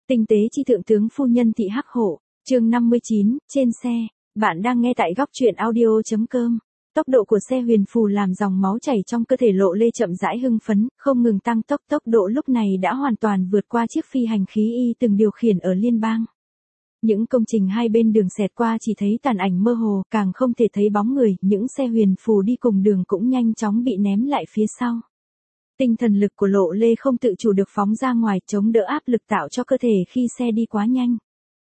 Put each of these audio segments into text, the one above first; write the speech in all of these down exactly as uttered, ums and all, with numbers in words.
Tinh tế chi thượng tướng phu nhân thị hắc hổ, chương năm mươi chín, trên xe, bạn đang nghe tại góc truyện audio.com. Tốc độ của xe huyền phù làm dòng máu chảy trong cơ thể Lộ Lê chậm rãi hưng phấn, không ngừng tăng tốc, tốc độ lúc này đã hoàn toàn vượt qua chiếc phi hành khí y từng điều khiển ở liên bang. Những công trình hai bên đường xẹt qua chỉ thấy tàn ảnh mơ hồ, càng không thể thấy bóng người, những xe huyền phù đi cùng đường cũng nhanh chóng bị ném lại phía sau. Tinh thần lực của Lộ Lê không tự chủ được phóng ra ngoài, chống đỡ áp lực tạo cho cơ thể khi xe đi quá nhanh.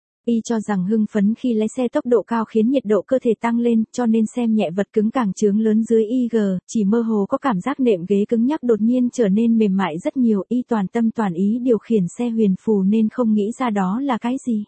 Y cho rằng hưng phấn khi lái xe tốc độ cao khiến nhiệt độ cơ thể tăng lên, cho nên xem nhẹ vật cứng càng chướng lớn dưới i giê, chỉ mơ hồ có cảm giác nệm ghế cứng nhắc đột nhiên trở nên mềm mại rất nhiều. Y toàn tâm toàn ý điều khiển xe huyền phù nên không nghĩ ra đó là cái gì.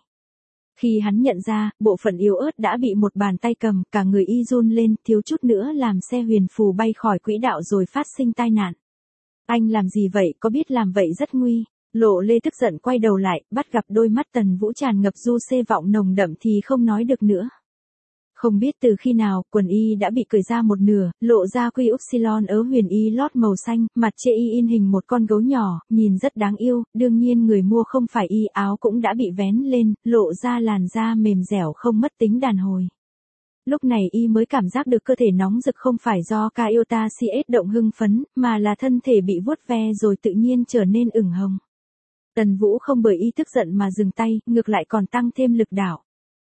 Khi hắn nhận ra, bộ phận yếu ớt đã bị một bàn tay cầm, cả người y run lên, thiếu chút nữa làm xe huyền phù bay khỏi quỹ đạo rồi phát sinh tai nạn. Anh làm gì vậy, có biết làm vậy rất nguy. Lộ Lê tức giận quay đầu lại, bắt gặp đôi mắt Tần Vũ tràn ngập du xê vọng nồng đậm thì không nói được nữa. Không biết từ khi nào, quần y đã bị cởi ra một nửa, lộ ra quy upsilon ớ huyền y lót màu xanh, mặt chê y in hình một con gấu nhỏ, nhìn rất đáng yêu, đương nhiên người mua không phải y, áo cũng đã bị vén lên, lộ ra làn da mềm dẻo không mất tính đàn hồi. Lúc này y mới cảm giác được cơ thể nóng rực không phải do Iota xê ét động hưng phấn, mà là thân thể bị vuốt ve rồi tự nhiên trở nên ửng hồng. Tần Vũ không bởi y tức giận mà dừng tay, ngược lại còn tăng thêm lực đảo.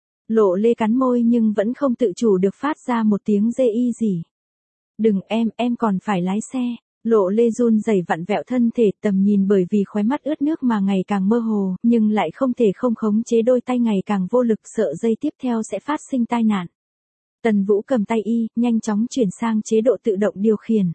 Lộ Lê cắn môi nhưng vẫn không tự chủ được phát ra một tiếng dê y gì. Đừng em, em còn phải lái xe. Lộ Lê run rẩy vặn vẹo thân thể, tầm nhìn bởi vì khóe mắt ướt nước mà ngày càng mơ hồ, nhưng lại không thể không khống chế, đôi tay ngày càng vô lực, sợ giây tiếp theo sẽ phát sinh tai nạn. Tần Vũ cầm tay y, nhanh chóng chuyển sang chế độ tự động điều khiển.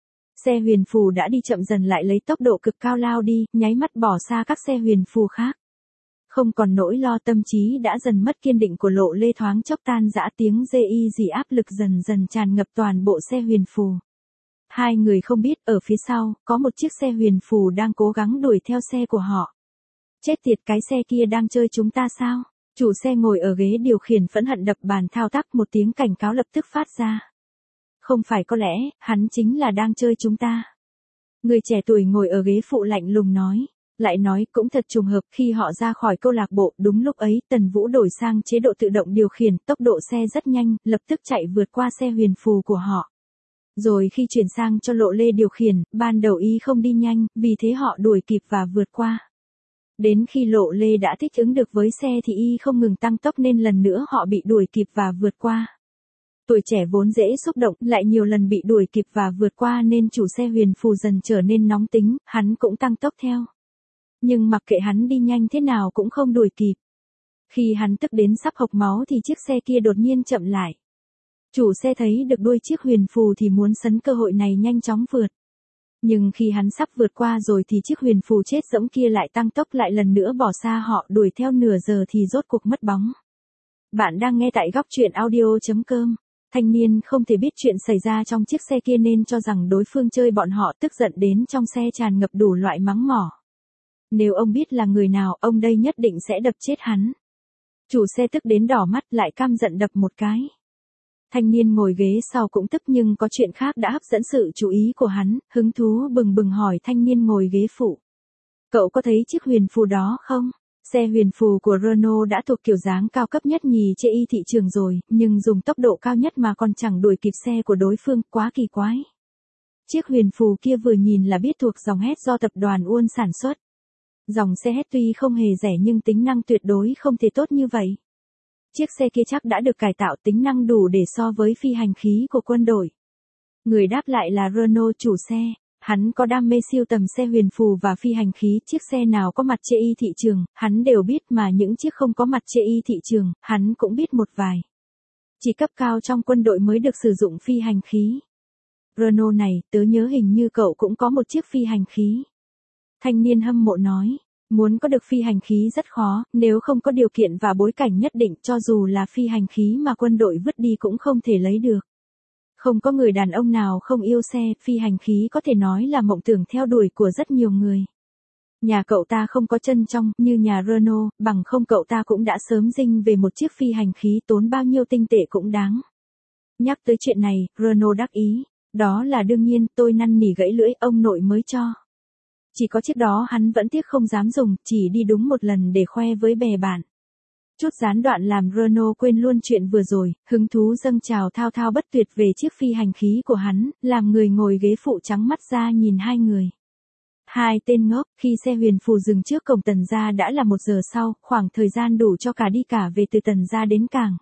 Xe huyền phù đã đi chậm dần lại lấy tốc độ cực cao lao đi, nháy mắt bỏ xa các xe huyền phù khác. Không còn nỗi lo, tâm trí đã dần mất kiên định của Lộ Lê thoáng chốc tan rã, tiếng dê y dì áp lực dần dần tràn ngập toàn bộ xe huyền phù. Hai người không biết, ở phía sau, có một chiếc xe huyền phù đang cố gắng đuổi theo xe của họ. Chết tiệt, cái xe kia đang chơi chúng ta sao? Chủ xe ngồi ở ghế điều khiển phẫn hận đập bàn thao tác, một tiếng cảnh cáo lập tức phát ra. Không phải, có lẽ, hắn chính là đang chơi chúng ta. Người trẻ tuổi ngồi ở ghế phụ lạnh lùng nói. Lại nói, cũng thật trùng hợp, khi họ ra khỏi câu lạc bộ, đúng lúc ấy, Tần Vũ đổi sang chế độ tự động điều khiển, tốc độ xe rất nhanh, lập tức chạy vượt qua xe huyền phù của họ. Rồi khi chuyển sang cho Lộ Lê điều khiển, ban đầu y không đi nhanh, vì thế họ đuổi kịp và vượt qua. Đến khi Lộ Lê đã thích ứng được với xe thì y không ngừng tăng tốc nên lần nữa họ bị đuổi kịp và vượt qua. Tuổi trẻ vốn dễ xúc động, lại nhiều lần bị đuổi kịp và vượt qua nên chủ xe huyền phù dần trở nên nóng tính, hắn cũng tăng tốc theo. Nhưng mặc kệ hắn đi nhanh thế nào cũng không đuổi kịp. Khi hắn tức đến sắp hộc máu thì chiếc xe kia đột nhiên chậm lại. Chủ xe thấy được đuôi chiếc huyền phù thì muốn sấn cơ hội này nhanh chóng vượt. Nhưng khi hắn sắp vượt qua rồi thì chiếc huyền phù chết rỗng kia lại tăng tốc, lại lần nữa bỏ xa họ, đuổi theo nửa giờ thì rốt cuộc mất bóng. Bạn đang nghe tại góc truyện audio.com. Thanh niên không thể biết chuyện xảy ra trong chiếc xe kia nên cho rằng đối phương chơi bọn họ, tức giận đến trong xe tràn ngập đủ loại mắng mỏ. Nếu ông biết là người nào, ông đây nhất định sẽ đập chết hắn. Chủ xe tức đến đỏ mắt, lại căm giận đập một cái. Thanh niên ngồi ghế sau cũng tức, nhưng có chuyện khác đã hấp dẫn sự chú ý của hắn, hứng thú bừng bừng hỏi thanh niên ngồi ghế phụ. Cậu có thấy chiếc huyền phù đó không? Xe huyền phù của Renault đã thuộc kiểu dáng cao cấp nhất nhì trên y thị trường rồi, nhưng dùng tốc độ cao nhất mà còn chẳng đuổi kịp xe của đối phương, quá kỳ quái. Chiếc huyền phù kia vừa nhìn là biết thuộc dòng Hét do tập đoàn Uôn sản xuất. Dòng xe Hét tuy không hề rẻ nhưng tính năng tuyệt đối không thể tốt như vậy. Chiếc xe kia chắc đã được cải tạo, tính năng đủ để so với phi hành khí của quân đội. Người đáp lại là Renault chủ xe. Hắn có đam mê siêu tầm xe huyền phù và phi hành khí, chiếc xe nào có mặt trên y thị trường, hắn đều biết, mà những chiếc không có mặt trên y thị trường, hắn cũng biết một vài. Chỉ cấp cao trong quân đội mới được sử dụng phi hành khí. Renault này, tớ nhớ hình như cậu cũng có một chiếc phi hành khí. Thanh niên hâm mộ nói, muốn có được phi hành khí rất khó, nếu không có điều kiện và bối cảnh nhất định, cho dù là phi hành khí mà quân đội vứt đi cũng không thể lấy được. Không có người đàn ông nào không yêu xe, phi hành khí có thể nói là mộng tưởng theo đuổi của rất nhiều người. Nhà cậu ta không có chân trong, như nhà Renault, bằng không cậu ta cũng đã sớm dinh về một chiếc phi hành khí, tốn bao nhiêu tinh tệ cũng đáng. Nhắc tới chuyện này, Renault đắc ý, đó là đương nhiên, tôi năn nỉ gãy lưỡi, ông nội mới cho. Chỉ có chiếc đó hắn vẫn tiếc không dám dùng, chỉ đi đúng một lần để khoe với bè bạn. Chút gián đoạn làm Renault quên luôn chuyện vừa rồi, hứng thú dâng trào thao thao bất tuyệt về chiếc phi hành khí của hắn, làm người ngồi ghế phụ trắng mắt ra nhìn hai người. Hai tên ngốc, khi xe huyền phù dừng trước cổng Tần gia đã là một giờ sau, khoảng thời gian đủ cho cả đi cả về từ Tần gia đến cảng.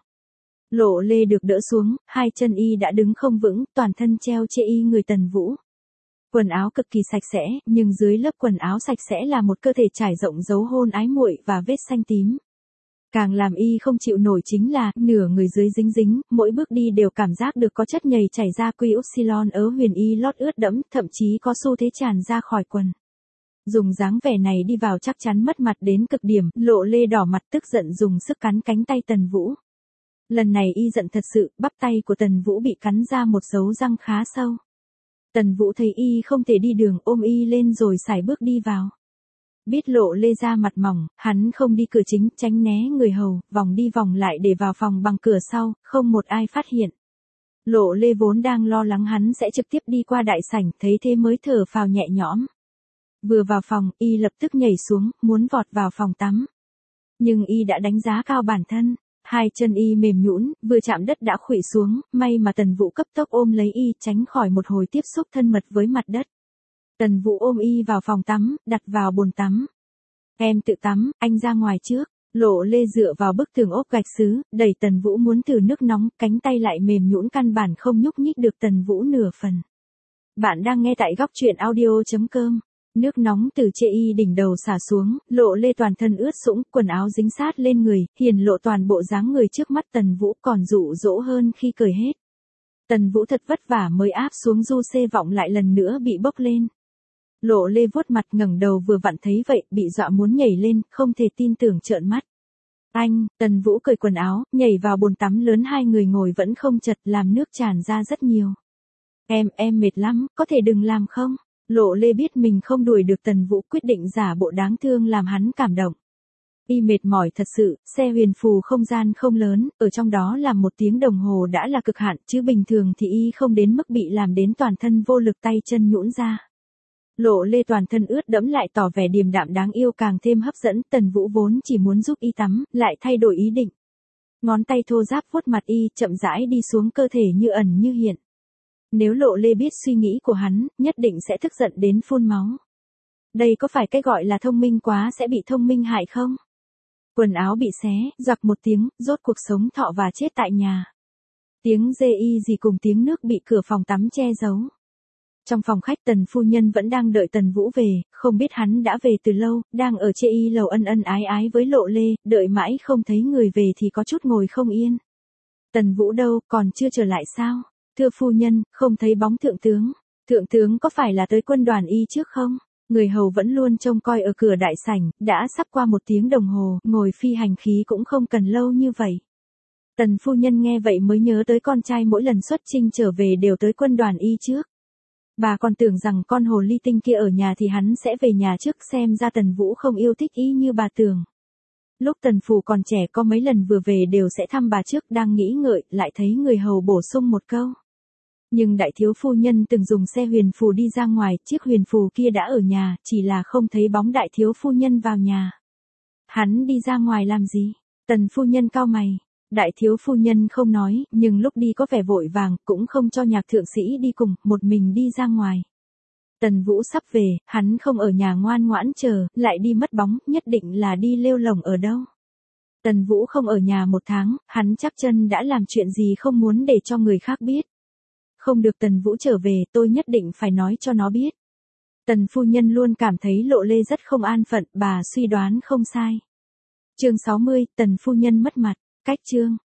Lộ Lê được đỡ xuống, hai chân y đã đứng không vững, toàn thân treo chê y người Tần Vũ. Quần áo cực kỳ sạch sẽ, nhưng dưới lớp quần áo sạch sẽ là một cơ thể trải rộng dấu hôn ái muội và vết xanh tím. Càng làm y không chịu nổi chính là, nửa người dưới dính dính, mỗi bước đi đều cảm giác được có chất nhầy chảy ra quy upsilon ớ huyền y lót ướt đẫm, thậm chí có xu thế tràn ra khỏi quần. Dùng dáng vẻ này đi vào chắc chắn mất mặt đến cực điểm, Lộ Lê đỏ mặt tức giận dùng sức cắn cánh tay Tần Vũ. Lần này y giận thật sự, bắp tay của Tần Vũ bị cắn ra một dấu răng khá sâu. Tần Vũ thấy y không thể đi đường, ôm y lên rồi sải bước đi vào. Biết Lộ Lê ra mặt mỏng, hắn không đi cửa chính, tránh né người hầu, vòng đi vòng lại để vào phòng bằng cửa sau, không một ai phát hiện. Lộ Lê vốn đang lo lắng hắn sẽ trực tiếp đi qua đại sảnh, thấy thế mới thở phào nhẹ nhõm. Vừa vào phòng, y lập tức nhảy xuống, muốn vọt vào phòng tắm. Nhưng y đã đánh giá cao bản thân, hai chân y mềm nhũn, vừa chạm đất đã khuỵu xuống, may mà Tần Vũ cấp tốc ôm lấy y, tránh khỏi một hồi tiếp xúc thân mật với mặt đất. Tần Vũ ôm y vào phòng tắm, đặt vào bồn tắm. Em tự tắm, anh ra ngoài trước. Lộ Lê dựa vào bức tường ốp gạch sứ, đẩy Tần Vũ muốn thử nước nóng, cánh tay lại mềm nhũn căn bản không nhúc nhích được Tần Vũ nửa phần. Bạn đang nghe tại góc truyện audio chấm com. Nước nóng từ chê y đỉnh đầu xả xuống, Lộ Lê toàn thân ướt sũng, quần áo dính sát lên người, hiển lộ toàn bộ dáng người trước mắt Tần Vũ còn dụ dỗ hơn khi cởi hết. Tần Vũ thật vất vả mới áp xuống du xê vọng lại lần nữa bị bốc lên. Lộ Lê vuốt mặt ngẩng đầu vừa vặn thấy vậy, bị dọa muốn nhảy lên, không thể tin tưởng trợn mắt. Anh, Tần Vũ cởi quần áo, nhảy vào bồn tắm lớn, hai người ngồi vẫn không chật, làm nước tràn ra rất nhiều. Em, em mệt lắm, có thể đừng làm không? Lộ Lê biết mình không đuổi được Tần Vũ, quyết định giả bộ đáng thương làm hắn cảm động. Y mệt mỏi thật sự, xe huyền phù không gian không lớn, ở trong đó làm một tiếng đồng hồ đã là cực hạn, chứ bình thường thì y không đến mức bị làm đến toàn thân vô lực tay chân nhũn ra. Lộ Lê toàn thân ướt đẫm lại tỏ vẻ điềm đạm đáng yêu càng thêm hấp dẫn, Tần Vũ vốn chỉ muốn giúp y tắm, lại thay đổi ý định. Ngón tay thô ráp vuốt mặt y, chậm rãi đi xuống cơ thể như ẩn như hiện. Nếu Lộ Lê biết suy nghĩ của hắn, nhất định sẽ tức giận đến phun máu. Đây có phải cái gọi là thông minh quá sẽ bị thông minh hại không? Quần áo bị xé, giặc một tiếng, rốt cuộc sống thọ và chết tại nhà. Tiếng rê y gì cùng tiếng nước bị cửa phòng tắm che giấu. Trong phòng khách Tần phu nhân vẫn đang đợi Tần Vũ về, không biết hắn đã về từ lâu, đang ở chê y lầu ân ân ái ái với Lộ Lê, đợi mãi không thấy người về thì có chút ngồi không yên. Tần Vũ đâu, còn chưa trở lại sao? Thưa phu nhân, không thấy bóng thượng tướng. Thượng tướng có phải là tới quân đoàn y trước không? Người hầu vẫn luôn trông coi ở cửa đại sảnh, đã sắp qua một tiếng đồng hồ, ngồi phi hành khí cũng không cần lâu như vậy. Tần phu nhân nghe vậy mới nhớ tới con trai mỗi lần xuất chinh trở về đều tới quân đoàn y trước. Bà còn tưởng rằng con hồ ly tinh kia ở nhà thì hắn sẽ về nhà trước, xem ra Tần Vũ không yêu thích y như bà tưởng. Lúc Tần Phù còn trẻ có mấy lần vừa về đều sẽ thăm bà trước, đang nghĩ ngợi, lại thấy người hầu bổ sung một câu. Nhưng đại thiếu phu nhân từng dùng xe huyền phù đi ra ngoài, chiếc huyền phù kia đã ở nhà, chỉ là không thấy bóng đại thiếu phu nhân vào nhà. Hắn đi ra ngoài làm gì? Tần phu nhân cau mày. Đại thiếu phu nhân không nói, nhưng lúc đi có vẻ vội vàng, cũng không cho nhạc thượng sĩ đi cùng, một mình đi ra ngoài. Tần Vũ sắp về, hắn không ở nhà ngoan ngoãn chờ, lại đi mất bóng, nhất định là đi lêu lổng ở đâu. Tần Vũ không ở nhà một tháng, hắn chắc chân đã làm chuyện gì không muốn để cho người khác biết. Không được Tần Vũ trở về, tôi nhất định phải nói cho nó biết. Tần phu nhân luôn cảm thấy Lộ Lê rất không an phận, bà suy đoán không sai. Chương sáu mươi, Tần phu nhân mất mặt, cách chương.